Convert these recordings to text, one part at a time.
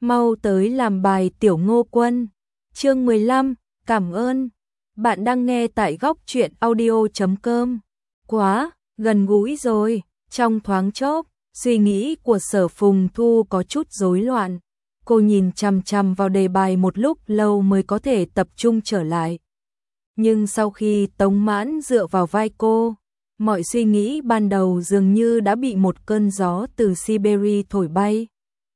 Mau tới làm bài Tiểu Ngô Quân. Chương 15, cảm ơn. Bạn đang nghe tại góc truyện audio.com. Quá, gần gũi rồi. Trong thoáng chốc, suy nghĩ của Sở Phùng Thu có chút rối loạn. Cô nhìn chằm chằm vào đề bài một lúc lâu mới có thể tập trung trở lại. Nhưng sau khi Tống Mãn dựa vào vai cô, mọi suy nghĩ ban đầu dường như đã bị một cơn gió từ Siberia thổi bay.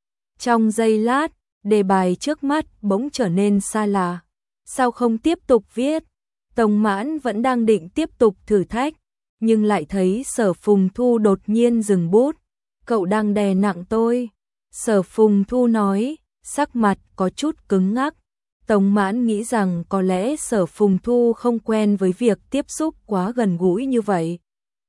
Trong giây lát, đề bài trước mắt bỗng trở nên xa lạ. Sao không tiếp tục viết? Tống Mãn vẫn đang định tiếp tục thử thách, nhưng lại thấy Sở Phùng Thu đột nhiên dừng bút. Cậu đang đè nặng tôi. Sở Phùng Thu nói, sắc mặt có chút cứng ngắc. Tống Mãn nghĩ rằng có lẽ Sở Phùng Thu không quen với việc tiếp xúc quá gần gũi như vậy.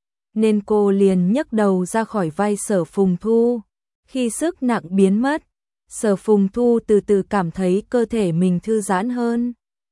Nên cô liền nhấc đầu ra khỏi vai Sở Phùng Thu. Khi sức nặng biến mất, Sở Phùng Thu từ từ cảm thấy cơ thể mình thư giãn hơn.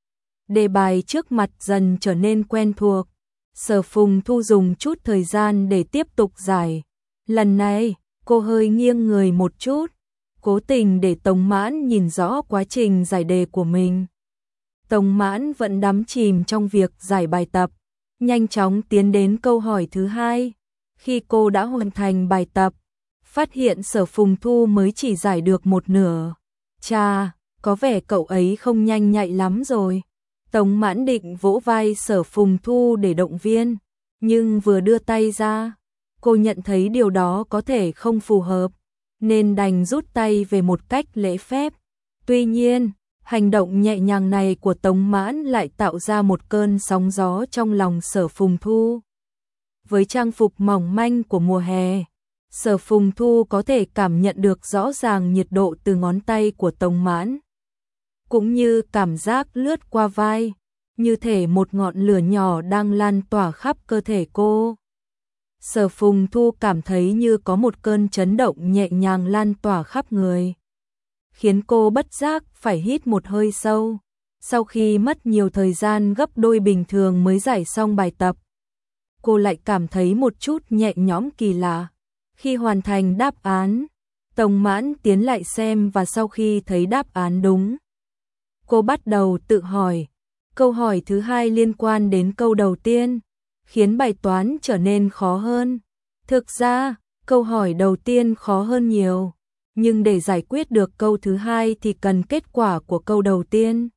Đề bài trước mặt dần trở nên quen thuộc. Sở Phùng Thu dùng chút thời gian để tiếp tục giải. Lần này, cô hơi nghiêng người một chút, cố tình để Tống Mãn nhìn rõ quá trình giải đề của mình. Tống Mãn vẫn đắm chìm trong việc giải bài tập, nhanh chóng tiến đến câu hỏi thứ hai. Khi cô đã hoàn thành bài tập, phát hiện Sở Phùng Thu mới chỉ giải được một nửa. Chà, có vẻ cậu ấy không nhanh nhạy lắm rồi. Tống Mãn định vỗ vai Sở Phùng Thu để động viên, nhưng vừa đưa tay ra, cô nhận thấy điều đó có thể không phù hợp, nên đành rút tay về một cách lễ phép. Tuy nhiên, hành động nhẹ nhàng này của Tống Mãn lại tạo ra một cơn sóng gió trong lòng Sở Phùng Thu. Với trang phục mỏng manh của mùa hè, Sở Phùng Thu có thể cảm nhận được rõ ràng nhiệt độ từ ngón tay của Tống Mãn, cũng như cảm giác lướt qua vai, như thể một ngọn lửa nhỏ đang lan tỏa khắp cơ thể cô. Sở Phùng Thu cảm thấy như có một cơn chấn động nhẹ nhàng lan tỏa khắp người, khiến cô bất giác phải hít một hơi sâu. Sau khi mất nhiều thời gian gấp đôi bình thường mới giải xong bài tập, cô lại cảm thấy một chút nhẹ nhõm kỳ lạ. Khi hoàn thành đáp án, Tống Mãn tiến lại xem và sau khi thấy đáp án đúng, cô bắt đầu tự hỏi. Câu hỏi thứ hai liên quan đến câu đầu tiên, khiến bài toán trở nên khó hơn. Thực ra, câu hỏi đầu tiên khó hơn nhiều, nhưng để giải quyết được câu thứ hai thì cần kết quả của câu đầu tiên.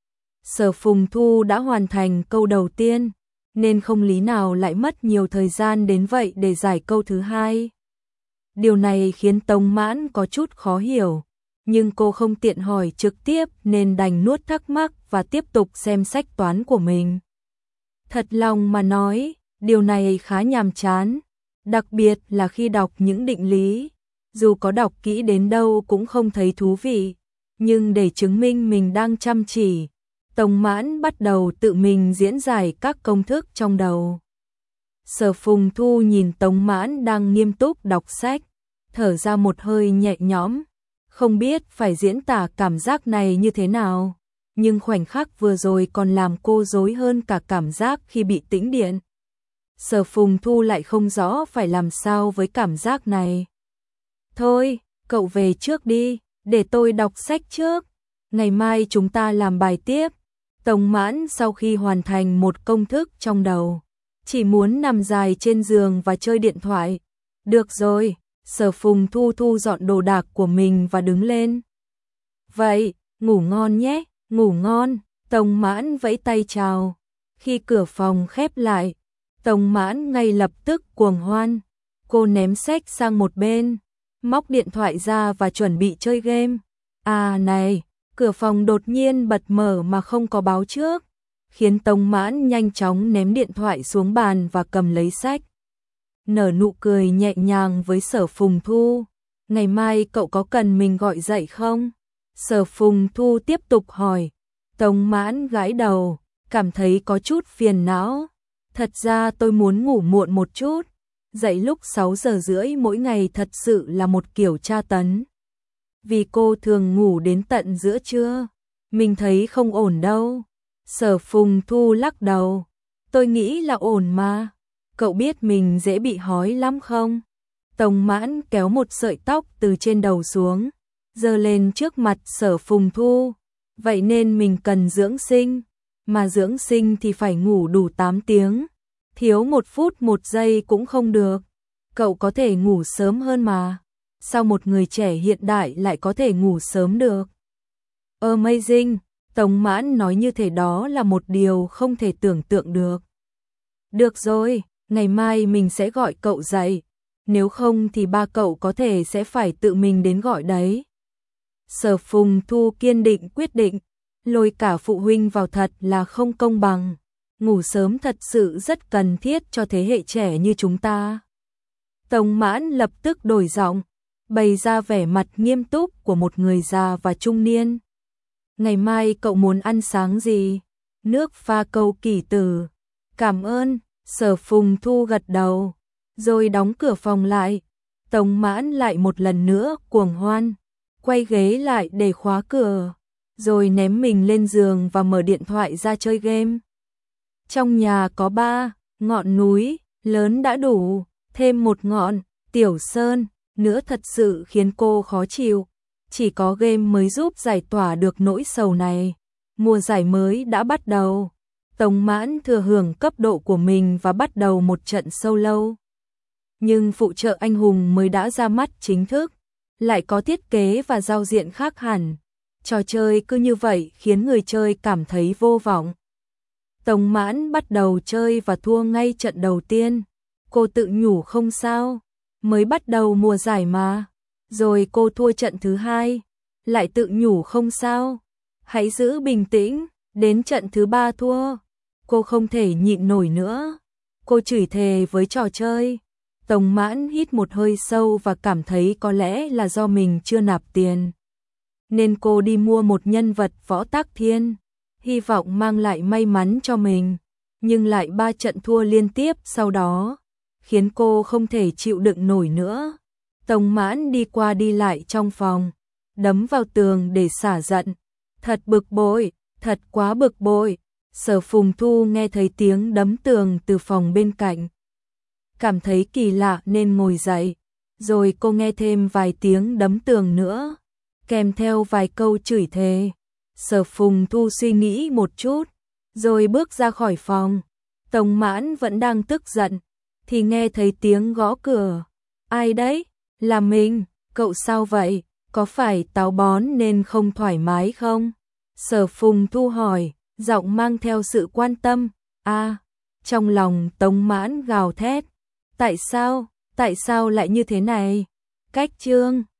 Sở Phùng Thu đã hoàn thành câu đầu tiên, nên không lý nào lại mất nhiều thời gian đến vậy để giải câu thứ hai. Điều này khiến Tống Mãn có chút khó hiểu, nhưng cô không tiện hỏi trực tiếp nên đành nuốt thắc mắc và tiếp tục xem sách toán của mình. Thật lòng mà nói, điều này khá nhàm chán, đặc biệt là khi đọc những định lý. Dù có đọc kỹ đến đâu cũng không thấy thú vị, nhưng để chứng minh mình đang chăm chỉ, Tống Mãn bắt đầu tự mình diễn giải các công thức trong đầu. Sở Phùng Thu nhìn Tống Mãn đang nghiêm túc đọc sách, thở ra một hơi nhẹ nhõm, không biết phải diễn tả cảm giác này như thế nào, nhưng khoảnh khắc vừa rồi còn làm cô rối hơn cả cảm giác khi bị tĩnh điện. Sở Phùng Thu lại không rõ phải làm sao với cảm giác này. Thôi, cậu về trước đi, để tôi đọc sách trước, ngày mai chúng ta làm bài tiếp. Tống Mãn sau khi hoàn thành một công thức trong đầu, chỉ muốn nằm dài trên giường và chơi điện thoại. Được rồi, Sở Phùng Thu thu dọn đồ đạc của mình và đứng lên. Vậy, ngủ ngon nhé, ngủ ngon. Tống Mãn vẫy tay chào. Khi cửa phòng khép lại, Tống Mãn ngay lập tức cuồng hoan. Cô ném sách sang một bên, móc điện thoại ra và chuẩn bị chơi game. À này, cửa phòng đột nhiên bật mở mà không có báo trước, khiến Tống Mãn nhanh chóng ném điện thoại xuống bàn và cầm lấy sách. Nở nụ cười nhẹ nhàng với Sở Phùng Thu. Ngày mai cậu có cần mình gọi dậy không? Sở Phùng Thu tiếp tục hỏi. Tống Mãn gãi đầu, cảm thấy có chút phiền não. Thật ra tôi muốn ngủ muộn một chút. Dậy lúc 6 giờ rưỡi mỗi ngày thật sự là một kiểu tra tấn. Vì cô thường ngủ đến tận giữa trưa. Mình thấy không ổn đâu. Sở Phùng Thu lắc đầu. Tôi nghĩ là ổn mà. Cậu biết mình dễ bị hói lắm không? Tống Mãn kéo một sợi tóc từ trên đầu xuống, giơ lên trước mặt Sở Phùng Thu. Vậy nên mình cần dưỡng sinh, mà dưỡng sinh thì phải ngủ đủ 8 tiếng, thiếu 1 phút 1 giây cũng không được. Cậu có thể ngủ sớm hơn mà. Sao một người trẻ hiện đại lại có thể ngủ sớm được? Amazing, Tống Mãn nói như thế đó là một điều không thể tưởng tượng được. Được rồi, ngày mai mình sẽ gọi cậu dậy, nếu không thì ba cậu có thể sẽ phải tự mình đến gọi đấy. Sở Phùng Thu kiên định quyết định, lôi cả phụ huynh vào thật là không công bằng. Ngủ sớm thật sự rất cần thiết cho thế hệ trẻ như chúng ta. Tống Mãn lập tức đổi giọng, bày ra vẻ mặt nghiêm túc của một người già và trung niên. Ngày mai cậu muốn ăn sáng gì? Nước pha câu kỳ tử. Cảm ơn, Sở Phùng Thu gật đầu, rồi đóng cửa phòng lại. Tống Mãn lại một lần nữa cuồng hoan, quay ghế lại để khóa cửa, rồi ném mình lên giường và mở điện thoại ra chơi game. Trong nhà có 3 ngọn núi lớn đã đủ, thêm một ngọn Tiểu Sơn nữa thật sự khiến cô khó chịu. Chỉ có game mới giúp giải tỏa được nỗi sầu này. Mùa giải mới đã bắt đầu. Tống Mãn thừa hưởng cấp độ của mình và bắt đầu một trận solo. Nhưng phụ trợ anh hùng mới đã ra mắt chính thức, lại có thiết kế và giao diện khác hẳn. Trò chơi cứ như vậy khiến người chơi cảm thấy vô vọng. Tống Mãn bắt đầu chơi và thua ngay trận đầu tiên. Cô tự nhủ không sao, mới bắt đầu mùa giải mà. Rồi cô thua trận thứ 2, lại tự nhủ không sao, hãy giữ bình tĩnh, đến trận thứ 3 thua. Cô không thể nhịn nổi nữa. Cô chửi thề với trò chơi. Tống Mãn hít một hơi sâu và cảm thấy có lẽ là do mình chưa nạp tiền. Nên cô đi mua một nhân vật Võ Tắc Thiên, hy vọng mang lại may mắn cho mình. Nhưng lại 3 trận thua liên tiếp sau đó, khiến cô không thể chịu đựng nổi nữa. Tống Mãn đi qua đi lại trong phòng, đấm vào tường để xả giận. Thật bực bội, thật quá bực bội. Sở Phùng Thu nghe thấy tiếng đấm tường từ phòng bên cạnh. Cảm thấy kỳ lạ nên ngồi dậy, rồi cô nghe thêm vài tiếng đấm tường nữa, kèm theo vài câu chửi thề. Sở Phùng Thu suy nghĩ một chút, rồi bước ra khỏi phòng. Tống Mãn vẫn đang tức giận, thì nghe thấy tiếng gõ cửa. Ai đấy? Là mình. Cậu sao vậy? Có phải táo bón nên không thoải mái không? Sở Phùng Thu hỏi, giọng mang theo sự quan tâm. Trong lòng Tống Mãn gào thét. Tại sao lại như thế này? Cách chương